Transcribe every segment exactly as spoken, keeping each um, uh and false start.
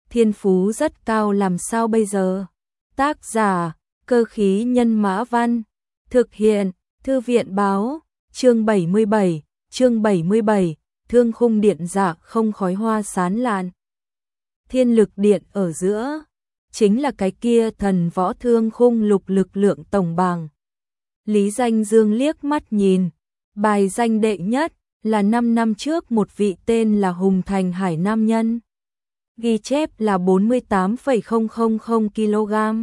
thiên phú rất cao làm sao bây giờ? Tác giả, Cơ khí nhân Mã Văn. Thực hiện, Thư viện báo, chương bảy mươi bảy, chương bảy mươi bảy, thương khung điện dạ không khói hoa sán lạn. Thiên lực điện ở giữa, chính là cái kia thần võ thương khung lục lực lượng tổng bảng. Lý Danh Dương liếc mắt nhìn, bài danh đệ nhất là năm năm trước một vị tên là Hùng Thành Hải nam nhân. Ghi chép là bốn mươi tám phẩy không không không ki lô gam.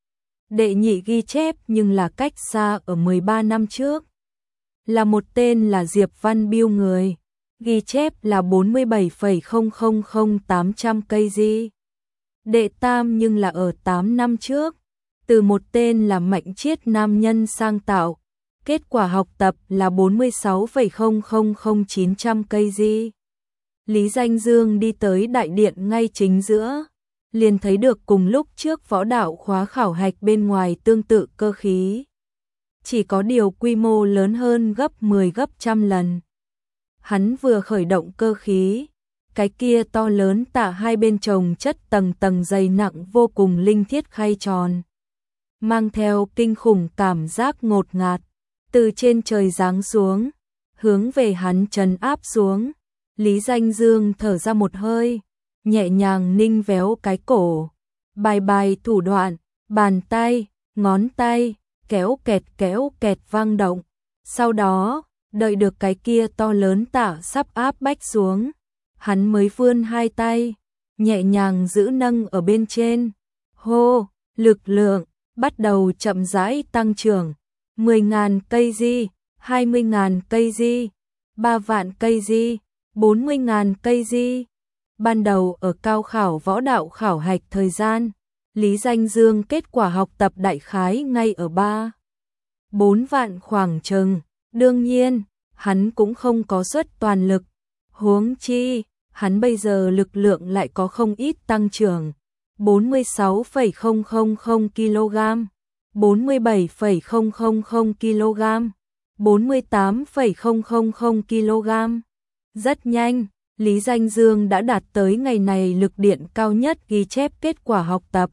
Đệ nhị ghi chép nhưng là cách xa ở mười ba năm trước. Là một tên là Diệp Văn Biêu người. Ghi chép là bốn mươi bảy phẩy không không không tám trăm cây di. Đệ tam nhưng là ở tám năm trước. Từ một tên là Mạnh Chiết nam nhân sang tạo. Kết quả học tập là bốn mươi sáu phẩy không không không chín trăm cây di. Lý Danh Dương đi tới đại điện ngay chính giữa, liền thấy được cùng lúc trước võ đạo khóa khảo hạch bên ngoài tương tự cơ khí. Chỉ có điều quy mô lớn hơn gấp mười gấp trăm lần. Hắn vừa khởi động cơ khí, cái kia to lớn tạ hai bên chồng chất tầng tầng dày nặng vô cùng linh thiết khay tròn. Mang theo kinh khủng cảm giác ngột ngạt, từ trên trời giáng xuống, hướng về hắn trấn áp xuống. Lý Danh Dương thở ra một hơi, nhẹ nhàng ninh véo cái cổ, bài bài thủ đoạn, bàn tay, ngón tay, kéo kẹt kéo kẹt vang động. Sau đó, đợi được cái kia to lớn tạ sắp áp bách xuống, hắn mới vươn hai tay, nhẹ nhàng giữ nâng ở bên trên. Hô, lực lượng bắt đầu chậm rãi tăng trưởng, mười nghìn cây di, hai mươi nghìn cây di, ba vạn cây di, bốn mươi nghìn cây di. Ban đầu ở cao khảo võ đạo khảo hạch thời gian, Lý Danh Dương kết quả học tập đại khái ngay ở ba, bốn vạn khoảng chừng. Đương nhiên, hắn cũng không có suất toàn lực. Huống chi, hắn bây giờ lực lượng lại có không ít tăng trưởng. bốn mươi sáu phẩy không không không ki lô gam, bốn mươi bảy phẩy không không không ki lô gam, bốn mươi tám phẩy không không không ki lô gam. Rất nhanh, Lý Danh Dương đã đạt tới ngày này lực điện cao nhất ghi chép kết quả học tập.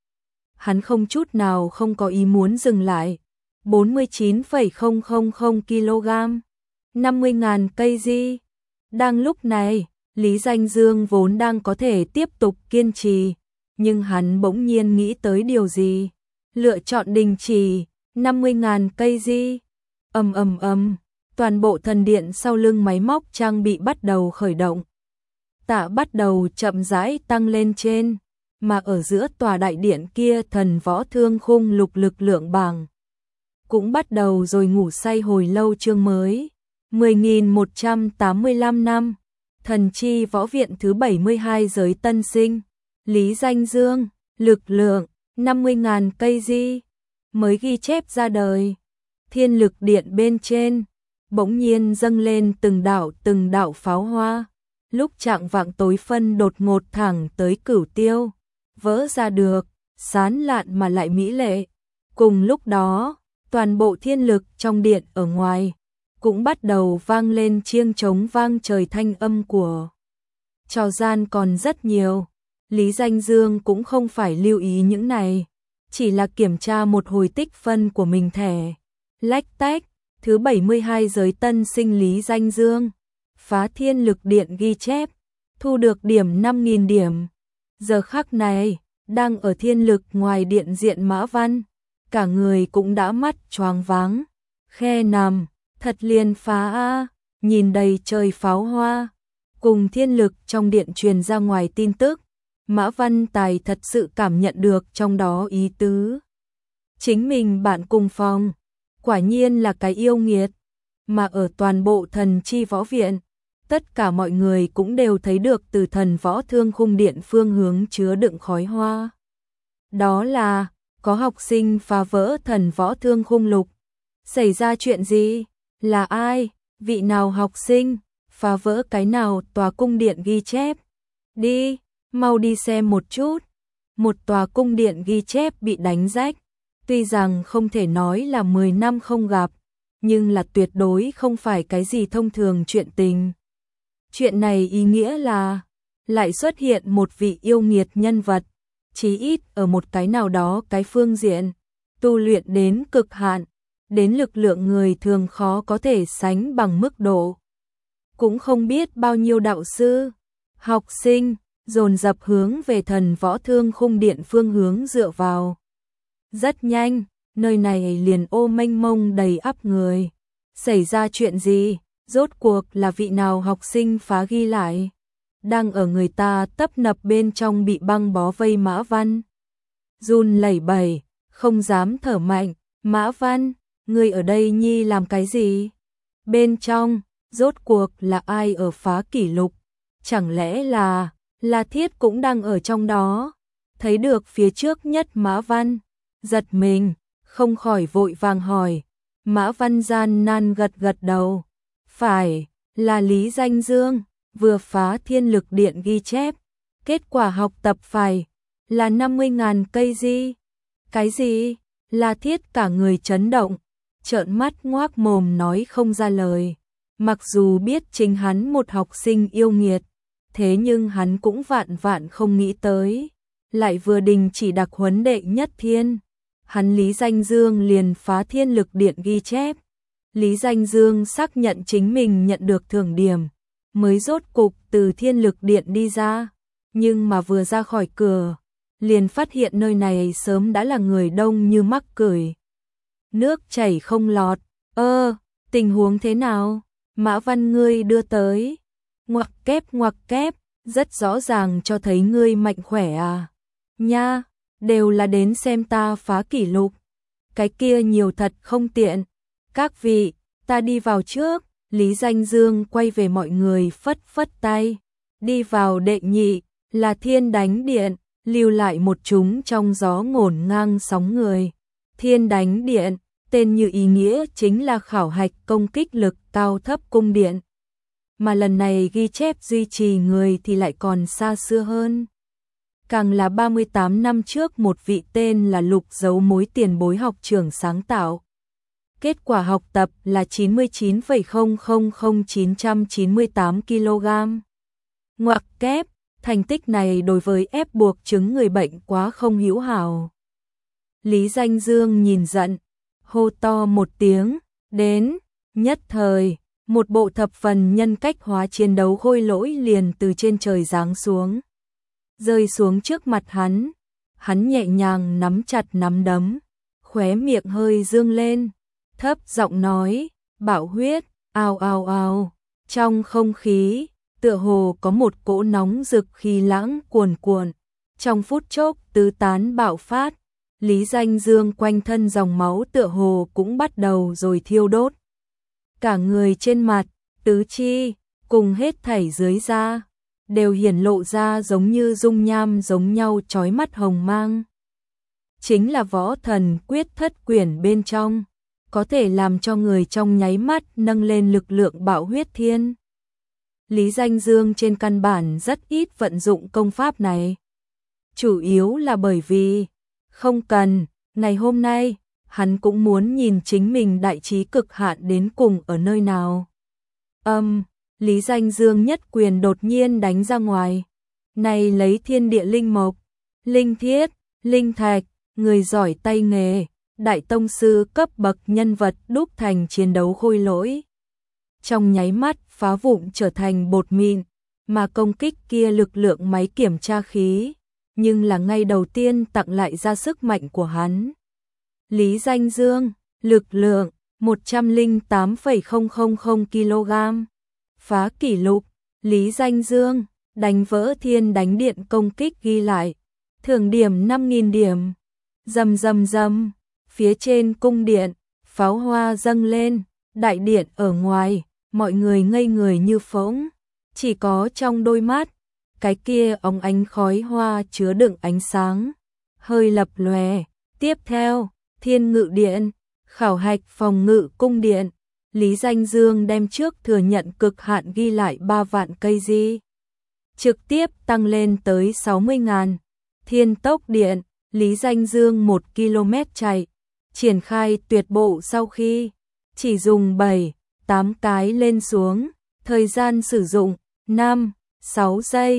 Hắn không chút nào không có ý muốn dừng lại. bốn mươi chín phẩy không không không ki lô gam, năm mươi nghìn cây di. Đang lúc này, Lý Danh Dương vốn đang có thể tiếp tục kiên trì, nhưng hắn bỗng nhiên nghĩ tới điều gì, lựa chọn đình chỉ. Năm mươi nghìn cây di. Ầm ầm ầm, toàn bộ thần điện sau lưng máy móc trang bị bắt đầu khởi động. Tạ bắt đầu chậm rãi tăng lên trên, mà ở giữa tòa đại điện kia thần võ thương khung lục lực lượng bảng cũng bắt đầu rồi ngủ say hồi lâu. Chương mới mười nghìn một trăm tám mươi lăm năm, thần chi võ viện thứ bảy mươi hai giới tân sinh. Lý Danh Dương, lực lượng năm mươi nghìn cây di mới ghi chép ra đời. Thiên lực điện bên trên bỗng nhiên dâng lên từng đạo từng đạo pháo hoa, lúc chạng vạng tối phân đột ngột thẳng tới cửu tiêu, vỡ ra được, sán lạn mà lại mỹ lệ. Cùng lúc đó, toàn bộ thiên lực trong điện ở ngoài cũng bắt đầu vang lên chiêng trống vang trời thanh âm của trò gian còn rất nhiều. Lý Danh Dương cũng không phải lưu ý những này, chỉ là kiểm tra một hồi tích phân của mình thẻ. Lách tách, thứ bảy mươi hai giới tân sinh Lý Danh Dương, phá thiên lực điện ghi chép, thu được điểm năm nghìn điểm. Giờ khắc này, đang ở thiên lực ngoài điện diện Mã Văn, cả người cũng đã mắt choáng váng. Khe nằm, thật liền phá a, nhìn đầy trời pháo hoa, cùng thiên lực trong điện truyền ra ngoài tin tức, Mã Văn Tài thật sự cảm nhận được trong đó ý tứ. Chính mình bạn cùng phòng, quả nhiên là cái yêu nghiệt, mà ở toàn bộ thần chi võ viện, tất cả mọi người cũng đều thấy được từ thần võ thương khung điện phương hướng chứa đựng khói hoa. Đó là, có học sinh phá vỡ thần võ thương khung lục. Xảy ra chuyện gì? Là ai? Vị nào học sinh? Phá vỡ cái nào tòa cung điện ghi chép? Đi, mau đi xem một chút. Một tòa cung điện ghi chép bị đánh rách. Tuy rằng không thể nói là mười năm không gặp, nhưng là tuyệt đối không phải cái gì thông thường chuyện tình. Chuyện này ý nghĩa là, lại xuất hiện một vị yêu nghiệt nhân vật, chí ít ở một cái nào đó cái phương diện, tu luyện đến cực hạn, đến lực lượng người thường khó có thể sánh bằng mức độ. Cũng không biết bao nhiêu đạo sư, học sinh, dồn dập hướng về Thần Võ Thương Khung Điện phương hướng dựa vào. Rất nhanh, nơi này liền ô mênh mông đầy ắp người. Xảy ra chuyện gì? Rốt cuộc là vị nào học sinh phá ghi lại? Đang ở người ta tấp nập bên trong bị băng bó vây Mã Văn. Run lẩy bẩy, không dám thở mạnh. Mã Văn, ngươi ở đây nhi làm cái gì? Bên trong, rốt cuộc là ai ở phá kỷ lục? Chẳng lẽ là, La Thiết cũng đang ở trong đó? Thấy được phía trước nhất Mã Văn, giật mình, không khỏi vội vàng hỏi. Mã Văn gian nan gật gật đầu. Phải, là Lý Danh Dương, vừa phá thiên lực điện ghi chép. Kết quả học tập phải là năm mươi ngàn cây di. Cái gì? La Thiết cả người chấn động, trợn mắt ngoác mồm nói không ra lời. Mặc dù biết chính hắn một học sinh yêu nghiệt, thế nhưng hắn cũng vạn vạn không nghĩ tới. Lại vừa đình chỉ đặc huấn đệ nhất thiên. Hắn Lý Danh Dương liền phá thiên lực điện ghi chép. Lý Danh Dương xác nhận chính mình nhận được thưởng điểm, mới rốt cục từ thiên lực điện đi ra. Nhưng mà vừa ra khỏi cửa, liền phát hiện nơi này sớm đã là người đông như mắc cười. Nước chảy không lọt. Ơ, tình huống thế nào? Mã Văn ngươi đưa tới. Ngoặc kép ngoặc kép, rất rõ ràng cho thấy ngươi mạnh khỏe à. Nha, đều là đến xem ta phá kỷ lục. Cái kia nhiều thật không tiện. Các vị, ta đi vào trước. Lý Danh Dương quay về mọi người phất phất tay. Đi vào đệ nhị, là Thiên Đánh Điện, lưu lại một chúng trong gió ngổn ngang sóng người. Thiên Đánh Điện, tên như ý nghĩa chính là khảo hạch công kích lực cao thấp cung điện. Mà lần này ghi chép duy trì người thì lại còn xa xưa hơn. Càng là ba mươi tám năm trước một vị tên là Lục Dấu Mối tiền bối học trưởng sáng tạo. Kết quả học tập là chín mươi chín phẩy không không không chín chín tám ki lô gam. Ngoặc kép, thành tích này đối với ép buộc chứng người bệnh quá không hữu hảo. Lý Danh Dương nhìn giận, hô to một tiếng, đến, nhất thời, một bộ thập phần nhân cách hóa chiến đấu khôi lỗi liền từ trên trời giáng xuống. Rơi xuống trước mặt hắn, hắn nhẹ nhàng nắm chặt nắm đấm, khóe miệng hơi dương lên, thấp giọng nói, bạo huyết, ao ao ao, trong không khí, tựa hồ có một cỗ nóng rực khí lãng cuồn cuộn, trong phút chốc tứ tán bạo phát, Lý Danh Dương quanh thân dòng máu tựa hồ cũng bắt đầu rồi thiêu đốt. Cả người trên mặt, tứ chi, cùng hết thảy dưới da, đều hiển lộ ra giống như dung nham giống nhau chói mắt hồng mang. Chính là võ thần quyết thất quyển bên trong, có thể làm cho người trong nháy mắt nâng lên lực lượng bạo huyết thiên. Lý Danh Dương trên căn bản rất ít vận dụng công pháp này. Chủ yếu là bởi vì, không cần, ngày hôm nay, hắn cũng muốn nhìn chính mình đại trí cực hạn đến cùng ở nơi nào. Âm, um, Lý Danh Dương nhất quyền đột nhiên đánh ra ngoài. Này lấy thiên địa linh mộc, linh thiết, linh thạch, người giỏi tay nghề, đại tông sư cấp bậc nhân vật đúc thành chiến đấu khôi lỗi. Trong nháy mắt phá vụn trở thành bột mịn, mà công kích kia lực lượng máy kiểm tra khí, nhưng là ngay đầu tiên tặng lại ra sức mạnh của hắn. Lý Danh Dương, lực lượng một trăm lẻ tám phẩy không không không ki lô gam. Phá kỷ lục, Lý Danh Dương, đánh vỡ thiên đánh điện công kích ghi lại, thưởng điểm năm nghìn điểm. Rầm rầm rầm, phía trên cung điện, pháo hoa dâng lên, đại điện ở ngoài, mọi người ngây người như phỗng, chỉ có trong đôi mắt, cái kia óng ánh khói hoa chứa đựng ánh sáng, hơi lập lòe. Tiếp theo, Thiên Ngự Điện, khảo hạch phòng ngự cung điện, Lý Danh Dương đem trước thừa nhận cực hạn ghi lại ba vạn cây di, trực tiếp tăng lên tới sáu mươi ngàn. Thiên Tốc Điện, Lý Danh Dương một ki lô mét chạy, triển khai tuyệt bộ sau khi chỉ dùng bảy, tám cái lên xuống, thời gian sử dụng năm, sáu giây.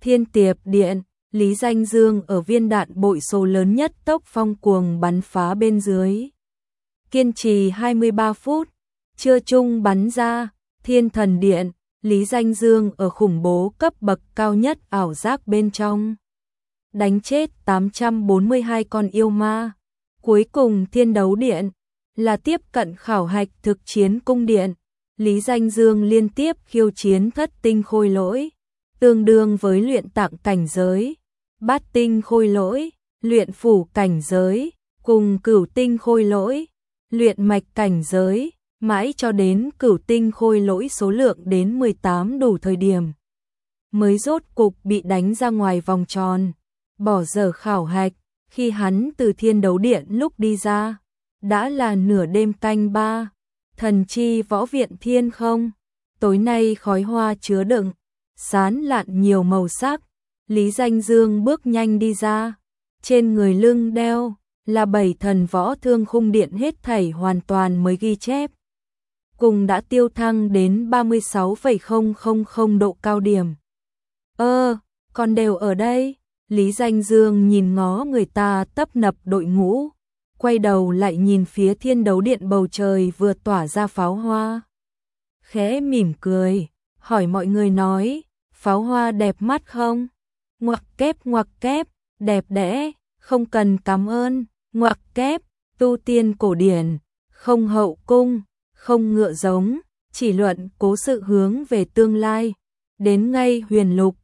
Thiên Tiệp Điện, Lý Danh Dương ở viên đạn bội số lớn nhất tốc phong cuồng bắn phá bên dưới. Kiên trì hai mươi ba phút, chưa chung bắn ra, Thiên Thần Điện, Lý Danh Dương ở khủng bố cấp bậc cao nhất ảo giác bên trong. Đánh chết tám trăm bốn mươi hai con yêu ma. Cuối cùng Thiên Đấu Điện là tiếp cận khảo hạch thực chiến cung điện. Lý Danh Dương liên tiếp khiêu chiến thất tinh khôi lỗi, tương đương với luyện tạng cảnh giới, bát tinh khôi lỗi, luyện phủ cảnh giới, cùng cửu tinh khôi lỗi, luyện mạch cảnh giới, mãi cho đến cửu tinh khôi lỗi số lượng đến mười tám đủ thời điểm. Mới rốt cục bị đánh ra ngoài vòng tròn, bỏ dở khảo hạch, khi hắn từ Thiên Đấu Điện lúc đi ra, đã là nửa đêm canh ba. Thần chi võ viện thiên không, tối nay khói hoa chứa đựng, sán lạn nhiều màu sắc. Lý Danh Dương bước nhanh đi ra, trên người lưng đeo là bảy thần võ thương khung điện hết thảy hoàn toàn mới ghi chép. Cùng đã tiêu thăng đến ba mươi sáu phẩy không không không độ cao điểm. Ơ, còn đều ở đây. Lý Danh Dương nhìn ngó người ta tấp nập đội ngũ, quay đầu lại nhìn phía Thiên Đấu Điện bầu trời vừa tỏa ra pháo hoa. Khẽ mỉm cười, hỏi mọi người nói, pháo hoa đẹp mắt không? Ngoặc kép ngoặc kép, đẹp đẽ, không cần cảm ơn, ngoặc kép, tu tiên cổ điển, không hậu cung, không ngựa giống, chỉ luận cố sự hướng về tương lai, đến ngay huyền lục,